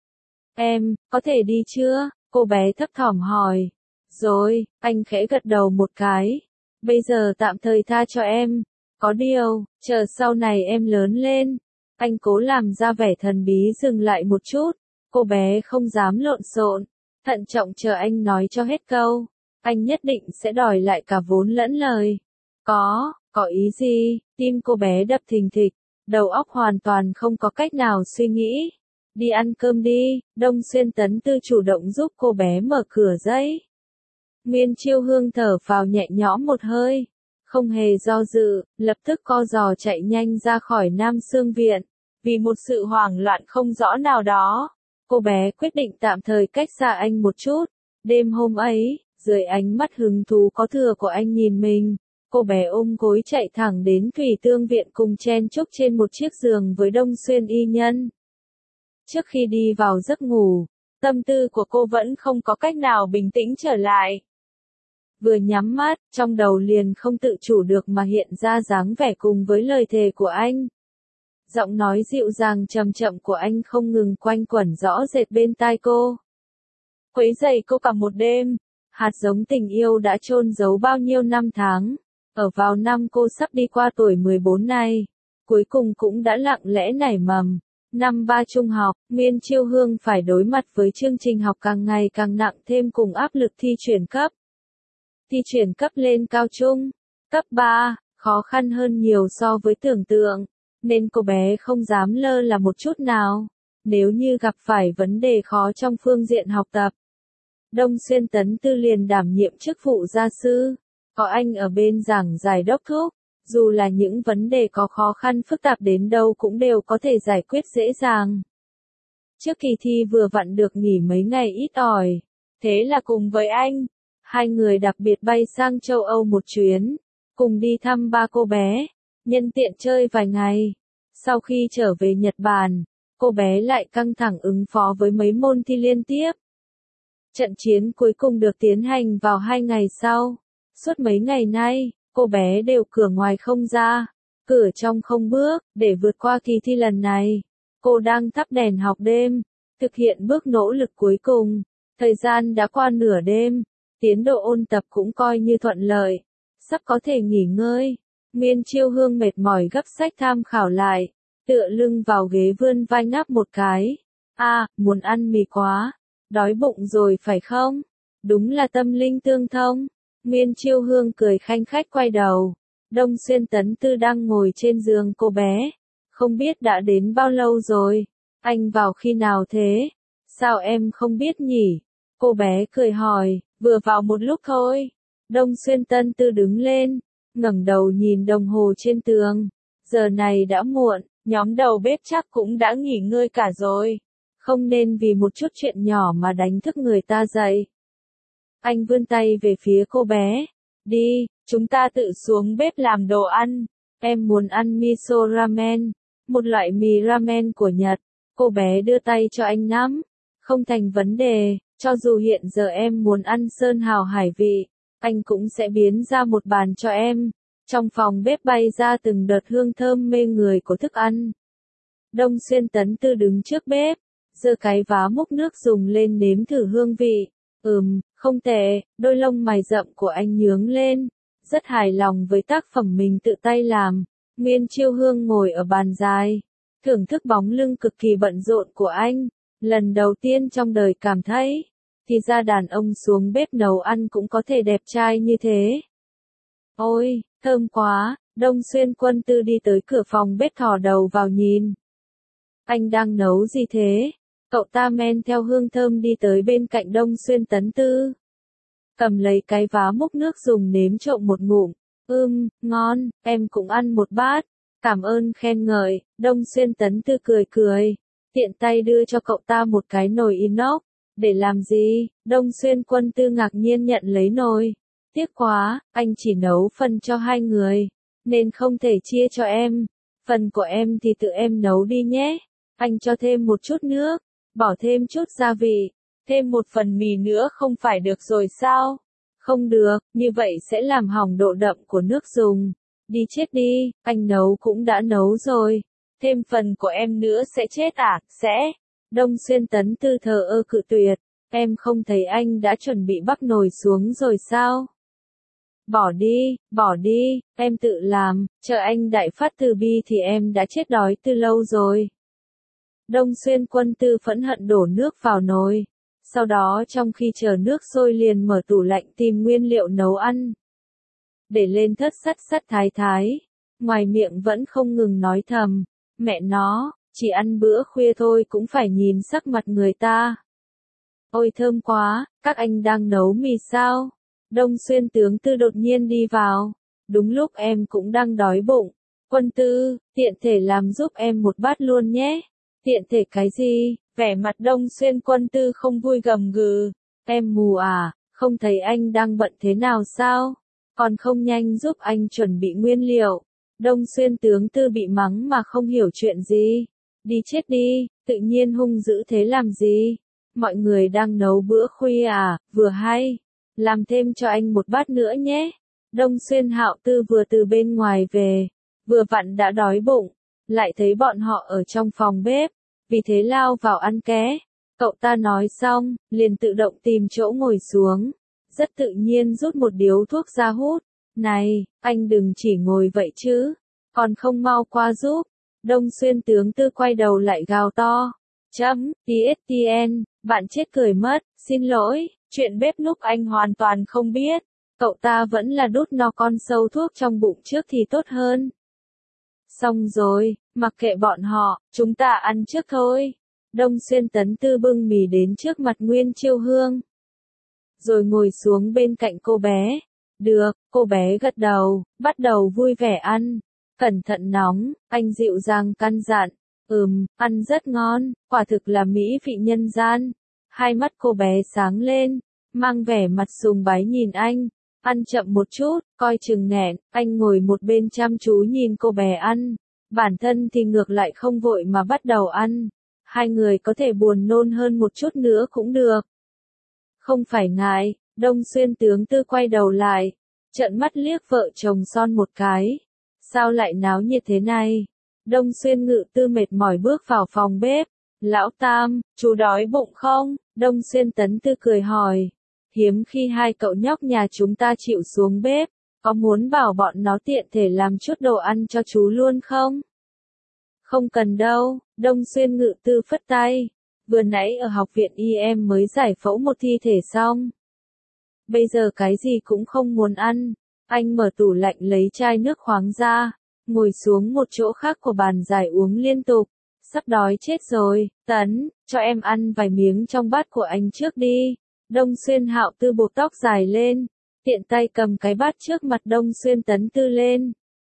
Em, có thể đi chưa? Cô bé thấp thỏm hỏi. Rồi, anh khẽ gật đầu một cái. Bây giờ tạm thời tha cho em. Có điều, chờ sau này em lớn lên. Anh cố làm ra vẻ thần bí dừng lại một chút. Cô bé không dám lộn xộn, thận trọng chờ anh nói cho hết câu. Anh nhất định sẽ đòi lại cả vốn lẫn lời. Có, có ý gì? Tim cô bé đập thình thịch, đầu óc hoàn toàn không có cách nào suy nghĩ. Đi ăn cơm đi, Đông Xuyên Tấn Tư chủ động giúp cô bé mở cửa giấy. Miên Chiêu Hương thở phào nhẹ nhõm một hơi, không hề do dự, lập tức co giò chạy nhanh ra khỏi Nam Xương Viện. Vì một sự hoảng loạn không rõ nào đó, cô bé quyết định tạm thời cách xa anh một chút. Đêm hôm ấy, dưới ánh mắt hứng thú có thừa của anh nhìn mình, cô bé ôm gối chạy thẳng đến Thủy Tương Viện cùng chen chúc trên một chiếc giường với Đông Xuyên y nhân. Trước khi đi vào giấc ngủ, tâm tư của cô vẫn không có cách nào bình tĩnh trở lại. Vừa nhắm mắt, trong đầu liền không tự chủ được mà hiện ra dáng vẻ cùng với lời thề của anh. Giọng nói dịu dàng trầm chậm của anh không ngừng quanh quẩn rõ rệt bên tai cô. Quấy rầy cô cả một đêm, hạt giống tình yêu đã chôn giấu bao nhiêu năm tháng. Ở vào năm cô sắp đi qua tuổi mười bốn này, cuối cùng cũng đã lặng lẽ nảy mầm. Năm ba trung học, Miên Chiêu Hương phải đối mặt với chương trình học càng ngày càng nặng thêm cùng áp lực thi chuyển cấp. Thi chuyển cấp lên cao trung, cấp ba, khó khăn hơn nhiều so với tưởng tượng, nên cô bé không dám lơ là một chút nào, nếu như gặp phải vấn đề khó trong phương diện học tập. Đông Xuyên Tấn Tư liền đảm nhiệm chức vụ gia sư, có anh ở bên giảng giải đốc thúc, dù là những vấn đề có khó khăn phức tạp đến đâu cũng đều có thể giải quyết dễ dàng. Trước kỳ thi vừa vặn được nghỉ mấy ngày ít ỏi, thế là cùng với anh, hai người đặc biệt bay sang châu Âu một chuyến, cùng đi thăm ba cô bé, nhân tiện chơi vài ngày. Sau khi trở về Nhật Bản, cô bé lại căng thẳng ứng phó với mấy môn thi liên tiếp. Trận chiến cuối cùng được tiến hành vào hai ngày sau. Suốt mấy ngày nay, cô bé đều cửa ngoài không ra, cửa trong không bước, để vượt qua kỳ thi lần này. Cô đang thắp đèn học đêm, thực hiện bước nỗ lực cuối cùng. Thời gian đã qua nửa đêm, tiến độ ôn tập cũng coi như thuận lợi, sắp có thể nghỉ ngơi. Miên Chiêu Hương mệt mỏi gấp sách tham khảo lại, tựa lưng vào ghế vươn vai ngáp một cái. A, à, muốn ăn mì quá, đói bụng rồi phải không? Đúng là tâm linh tương thông. Miên Chiêu Hương cười khanh khách quay đầu. Đông Xuyên Tấn Tư đang ngồi trên giường cô bé. Không biết đã đến bao lâu rồi? Anh vào khi nào thế? Sao em không biết nhỉ? Cô bé cười hỏi, vừa vào một lúc thôi. Đông Xuyên Tấn Tư đứng lên, ngẩng đầu nhìn đồng hồ trên tường. Giờ này đã muộn, nhóm đầu bếp chắc cũng đã nghỉ ngơi cả rồi. Không nên vì một chút chuyện nhỏ mà đánh thức người ta dậy. Anh vươn tay về phía cô bé. Đi, chúng ta tự xuống bếp làm đồ ăn. Em muốn ăn miso ramen, một loại mì ramen của Nhật. Cô bé đưa tay cho anh nắm. Không thành vấn đề, cho dù hiện giờ em muốn ăn sơn hào hải vị, anh cũng sẽ biến ra một bàn cho em. Trong phòng bếp bay ra từng đợt hương thơm mê người của thức ăn. Đông Xuyên Tấn Tư đứng trước bếp, giơ cái vá múc nước dùng lên nếm thử hương vị. Ừm, không tệ, đôi lông mày rậm của anh nhướng lên, rất hài lòng với tác phẩm mình tự tay làm. Miên Chiêu Hương ngồi ở bàn dài, thưởng thức bóng lưng cực kỳ bận rộn của anh, lần đầu tiên trong đời cảm thấy, thì ra đàn ông xuống bếp nấu ăn cũng có thể đẹp trai như thế. Ôi, thơm quá, Đông Xuyên Quân Tư đi tới cửa phòng bếp thò đầu vào nhìn. Anh đang nấu gì thế? Cậu ta men theo hương thơm đi tới bên cạnh Đông Xuyên Tấn Tư. Cầm lấy cái vá múc nước dùng nếm trộm một ngụm. Ưm, ngon, em cũng ăn một bát. Cảm ơn khen ngợi, Đông Xuyên Tấn Tư cười cười. Tiện tay đưa cho cậu ta một cái nồi inox. Để làm gì? Đông Xuyên Quân Tư ngạc nhiên nhận lấy nồi. Tiếc quá, anh chỉ nấu phần cho hai người, nên không thể chia cho em. Phần của em thì tự em nấu đi nhé. Anh cho thêm một chút nước, bỏ thêm chút gia vị, thêm một phần mì nữa không phải được rồi sao? Không được, như vậy sẽ làm hỏng độ đậm của nước dùng. Đi chết đi, anh nấu cũng đã nấu rồi. Thêm phần của em nữa sẽ chết à? Sẽ. Đông Xuyên Tấn Tư thờ ơ cự tuyệt. Em không thấy anh đã chuẩn bị bắc nồi xuống rồi sao? Bỏ đi, bỏ đi, em tự làm, chờ anh đại phát từ bi thì em đã chết đói từ lâu rồi. Đông Xuyên Quân Tư phẫn hận đổ nước vào nồi. Sau đó trong khi chờ nước sôi liền mở tủ lạnh tìm nguyên liệu nấu ăn. Để lên thất sắt sắt thái thái. Ngoài miệng vẫn không ngừng nói thầm. Mẹ nó, chỉ ăn bữa khuya thôi cũng phải nhìn sắc mặt người ta. Ôi thơm quá, các anh đang nấu mì sao? Đông Xuyên Tướng Tư đột nhiên đi vào. Đúng lúc em cũng đang đói bụng. Quân Tư, tiện thể làm giúp em một bát luôn nhé. Tiện thể cái gì? Vẻ mặt Đông Xuyên Quân Tư không vui gầm gừ. Em mù à, không thấy anh đang bận thế nào sao? Còn không nhanh giúp anh chuẩn bị nguyên liệu. Đông Xuyên Tướng Tư bị mắng mà không hiểu chuyện gì. Đi chết đi, tự nhiên hung dữ thế làm gì? Mọi người đang nấu bữa khuya à, vừa hay. Làm thêm cho anh một bát nữa nhé. Đông Xuyên Hạo Tư vừa từ bên ngoài về. Vừa vặn đã đói bụng. Lại thấy bọn họ ở trong phòng bếp. Vì thế lao vào ăn ké. Cậu ta nói xong, liền tự động tìm chỗ ngồi xuống. Rất tự nhiên rút một điếu thuốc ra hút. Này, anh đừng chỉ ngồi vậy chứ. Còn không mau qua giúp. Đông Xuyên Tướng Tư quay đầu lại gào to. Chấm, tê ét tê en, bạn chết cười mất, xin lỗi, chuyện bếp núc anh hoàn toàn không biết. Cậu ta vẫn là đút no con sâu thuốc trong bụng trước thì tốt hơn. Xong rồi, mặc kệ bọn họ, chúng ta ăn trước thôi. Đông Xuyên Tấn Tư bưng mì đến trước mặt Nguyên Chiêu Hương. Rồi ngồi xuống bên cạnh cô bé. Được, cô bé gật đầu, bắt đầu vui vẻ ăn. Cẩn thận nóng, anh dịu dàng căn dặn. Ừm, ăn rất ngon, quả thực là mỹ vị nhân gian. Hai mắt cô bé sáng lên, mang vẻ mặt sùng bái nhìn anh. Ăn chậm một chút, coi chừng nghẹn, anh ngồi một bên chăm chú nhìn cô bé ăn. Bản thân thì ngược lại không vội mà bắt đầu ăn. Hai người có thể buồn nôn hơn một chút nữa cũng được. Không phải ngại, Đông Xuyên Tướng Tư quay đầu lại, trợn mắt liếc vợ chồng son một cái. Sao lại náo nhiệt thế này? Đông Xuyên Ngự Tư mệt mỏi bước vào phòng bếp. Lão Tam, chú đói bụng không? Đông Xuyên Tấn Tư cười hỏi. Hiếm khi hai cậu nhóc nhà chúng ta chịu xuống bếp, có muốn bảo bọn nó tiện thể làm chút đồ ăn cho chú luôn không? Không cần đâu, Đông Xuyên Ngự Tư phất tay. Vừa nãy ở học viện y em mới giải phẫu một thi thể xong. Bây giờ cái gì cũng không muốn ăn. Anh mở tủ lạnh lấy chai nước khoáng ra, ngồi xuống một chỗ khác của bàn giải uống liên tục. Sắp đói chết rồi, Tấn, cho em ăn vài miếng trong bát của anh trước đi. Đông Xuyên Hạo Tư buộc tóc dài lên, tiện tay cầm cái bát trước mặt Đông Xuyên Tấn Tư lên.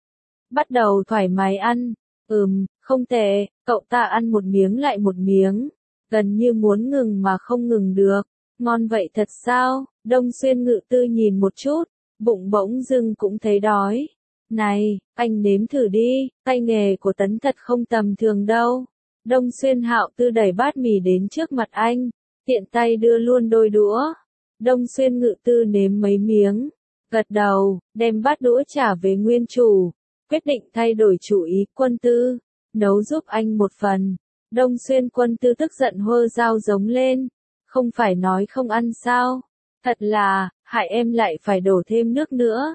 Bắt đầu thoải mái ăn. Ừm, không tệ, cậu ta ăn một miếng lại một miếng, gần như muốn ngừng mà không ngừng được. Ngon vậy thật sao? Đông Xuyên Ngự Tư nhìn một chút, bụng bỗng dưng cũng thấy đói. Này, anh nếm thử đi, tay nghề của Tấn thật không tầm thường đâu. Đông Xuyên Hạo Tư đẩy bát mì đến trước mặt anh, tiện tay đưa luôn đôi đũa. Đông Xuyên Ngự Tư nếm mấy miếng, gật đầu, đem bát đũa trả về nguyên chủ, quyết định thay đổi chủ ý. Quân Tư, nấu giúp anh một phần. Đông Xuyên Quân Tư tức giận hơ dao giống lên, không phải nói không ăn sao? Thật là, hại em lại phải đổ thêm nước nữa.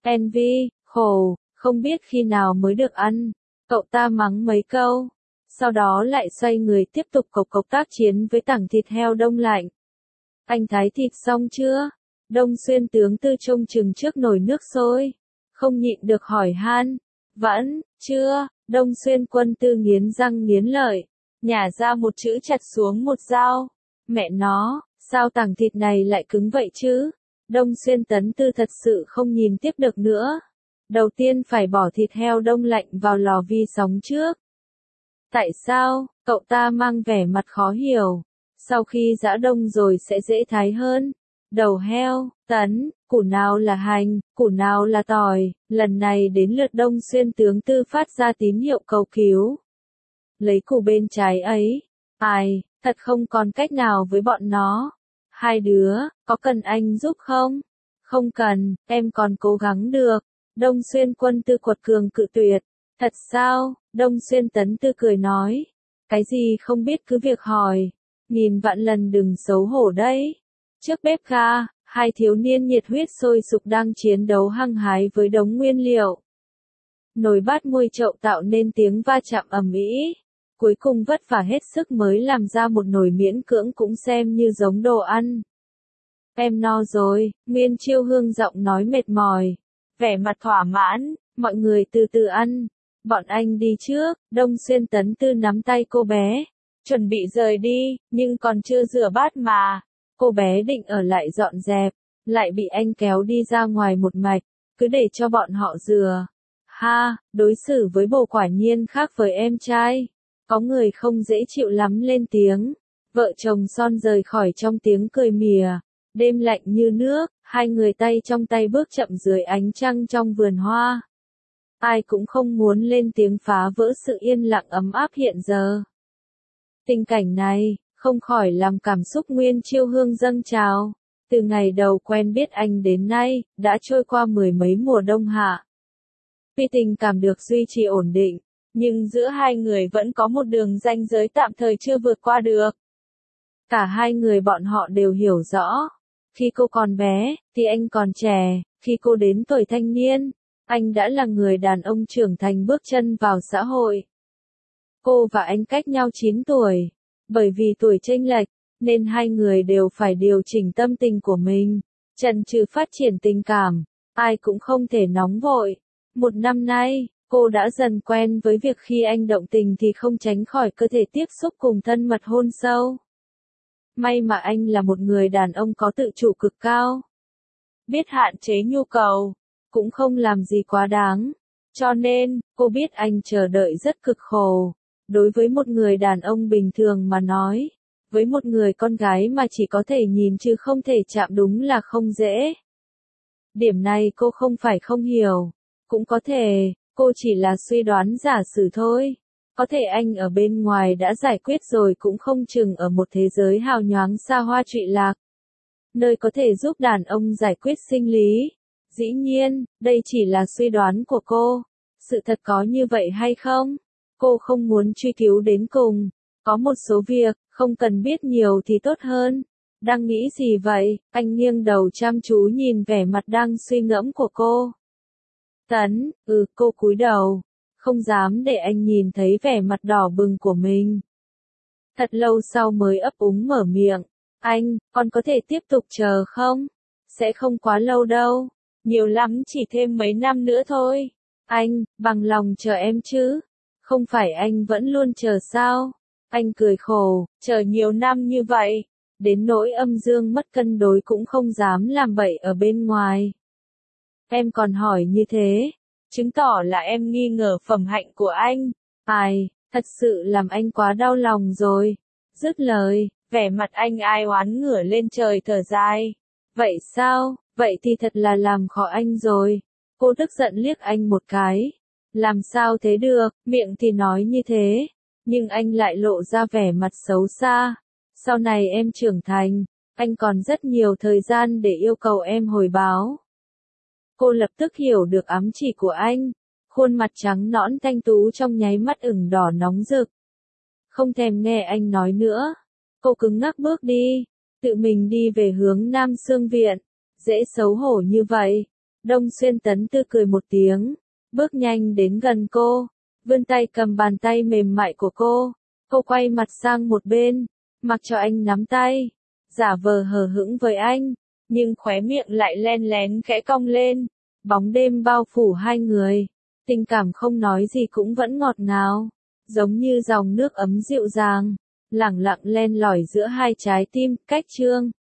Envy, khổ, không biết khi nào mới được ăn. Cậu ta mắng mấy câu, sau đó lại xoay người tiếp tục cộc cộc tác chiến với tảng thịt heo đông lạnh. Anh thái thịt xong chưa? Đông Xuyên Tướng Tư trông chừng trước nồi nước sôi, không nhịn được hỏi han. Vẫn, chưa. Đông Xuyên Quân Tư nghiến răng nghiến lợi, nhả ra một chữ chặt xuống một dao. Mẹ nó, sao tảng thịt này lại cứng vậy chứ? Đông Xuyên Tấn Tư thật sự không nhìn tiếp được nữa. Đầu tiên phải bỏ thịt heo đông lạnh vào lò vi sóng trước. Tại sao? Cậu ta mang vẻ mặt khó hiểu. Sau khi giã đông rồi sẽ dễ thái hơn. Đầu heo, Tấn, củ nào là hành, củ nào là tỏi. Lần này đến lượt Đông Xuyên Tướng Tư phát ra tín hiệu cầu cứu. lấy củ bên trái ấy. Ai, thật không còn cách nào với bọn nó. Hai đứa, có cần anh giúp không? Không cần, em còn cố gắng được. Đông Xuyên Quân Tư quật cường cự tuyệt. Thật sao? Đông Xuyên Tấn Tư cười nói. Cái gì không biết cứ việc hỏi. Nghìn vạn lần đừng xấu hổ đấy. Trước bếp ga, hai thiếu niên nhiệt huyết sôi sục đang chiến đấu hăng hái với đống nguyên liệu. Nồi bát môi chậu tạo nên tiếng va chạm ầm ĩ. Cuối cùng vất vả hết sức mới làm ra một nồi miễn cưỡng cũng xem như giống đồ ăn. Em no rồi, Nguyên Chiêu Hương giọng nói mệt mỏi. Vẻ mặt thỏa mãn, mọi người từ từ ăn. Bọn anh đi trước, Đông Xuyên Tấn Tư nắm tay cô bé. Chuẩn bị rời đi, nhưng còn chưa rửa bát mà. Cô bé định ở lại dọn dẹp, lại bị anh kéo đi ra ngoài một mạch, cứ để cho bọn họ rửa. Ha, đối xử với bồ quả nhiên khác với em trai. Có người không dễ chịu lắm lên tiếng. Vợ chồng Son rời khỏi trong tiếng cười mỉa. Đêm lạnh như nước, hai người tay trong tay bước chậm dưới ánh trăng trong vườn hoa. Ai cũng không muốn lên tiếng phá vỡ sự yên lặng ấm áp hiện giờ. Tình cảnh này, không khỏi làm cảm xúc Nguyên Chiêu Hương dâng trào. Từ ngày đầu quen biết anh đến nay, đã trôi qua mười mấy mùa đông hạ. Tuy tình cảm được duy trì ổn định, nhưng giữa hai người vẫn có một đường ranh giới tạm thời chưa vượt qua được. Cả hai người bọn họ đều hiểu rõ. Khi cô còn bé, thì anh còn trẻ, khi cô đến tuổi thanh niên, anh đã là người đàn ông trưởng thành bước chân vào xã hội. Cô và anh cách nhau chín tuổi. Bởi vì tuổi chênh lệch, nên hai người đều phải điều chỉnh tâm tình của mình, chần chừ phát triển tình cảm, ai cũng không thể nóng vội. Một năm nay, cô đã dần quen với việc khi anh động tình thì không tránh khỏi cơ thể tiếp xúc cùng thân mật hôn sâu. May mà anh là một người đàn ông có tự chủ cực cao. Biết hạn chế nhu cầu, cũng không làm gì quá đáng. Cho nên, cô biết anh chờ đợi rất cực khổ. Đối với một người đàn ông bình thường mà nói, với một người con gái mà chỉ có thể nhìn chứ không thể chạm đúng là không dễ. Điểm này cô không phải không hiểu. Cũng có thể, cô chỉ là suy đoán giả sử thôi. Có thể anh ở bên ngoài đã giải quyết rồi cũng không chừng ở một thế giới hào nhoáng xa hoa trụy lạc. Nơi có thể giúp đàn ông giải quyết sinh lý. Dĩ nhiên, đây chỉ là suy đoán của cô. Sự thật có như vậy hay không? Cô không muốn truy cứu đến cùng. Có một số việc, không cần biết nhiều thì tốt hơn. Đang nghĩ gì vậy? Anh nghiêng đầu chăm chú nhìn vẻ mặt đang suy ngẫm của cô. Tấn, ừ, cô cúi đầu. Không dám để anh nhìn thấy vẻ mặt đỏ bừng của mình. Thật lâu sau mới ấp úng mở miệng. Anh, con có thể tiếp tục chờ không? Sẽ không quá lâu đâu. Nhiều lắm chỉ thêm mấy năm nữa thôi. Anh, bằng lòng chờ em chứ? Không phải anh vẫn luôn chờ sao? Anh cười khổ, chờ nhiều năm như vậy. Đến nỗi âm dương mất cân đối cũng không dám làm bậy ở bên ngoài. Em còn hỏi như thế, chứng tỏ là em nghi ngờ phẩm hạnh của anh. Ai, thật sự làm anh quá đau lòng rồi. Dứt lời, vẻ mặt anh ai oán ngửa lên trời thở dài. Vậy sao, vậy thì thật là làm khó anh rồi. Cô tức giận liếc anh một cái. Làm sao thế được, miệng thì nói như thế, nhưng anh lại lộ ra vẻ mặt xấu xa. Sau này em trưởng thành, anh còn rất nhiều thời gian để yêu cầu em hồi báo. Cô lập tức hiểu được ám chỉ của anh. Khuôn mặt trắng nõn thanh tú trong nháy mắt ửng đỏ nóng rực. Không thèm nghe anh nói nữa. Cô cứng ngắc bước đi. Tự mình đi về hướng Nam Xương Viện. Dễ xấu hổ như vậy. Đông Xuyên Tấn Tư cười một tiếng. Bước nhanh đến gần cô. Vươn tay cầm bàn tay mềm mại của cô. Cô quay mặt sang một bên. Mặc cho anh nắm tay. Giả vờ hờ hững với anh. Nhưng khóe miệng lại len lén khẽ cong lên. Bóng đêm bao phủ hai người. Tình cảm không nói gì cũng vẫn ngọt ngào. Giống như dòng nước ấm dịu dàng. Lẳng lặng len lỏi giữa hai trái tim, cách chương.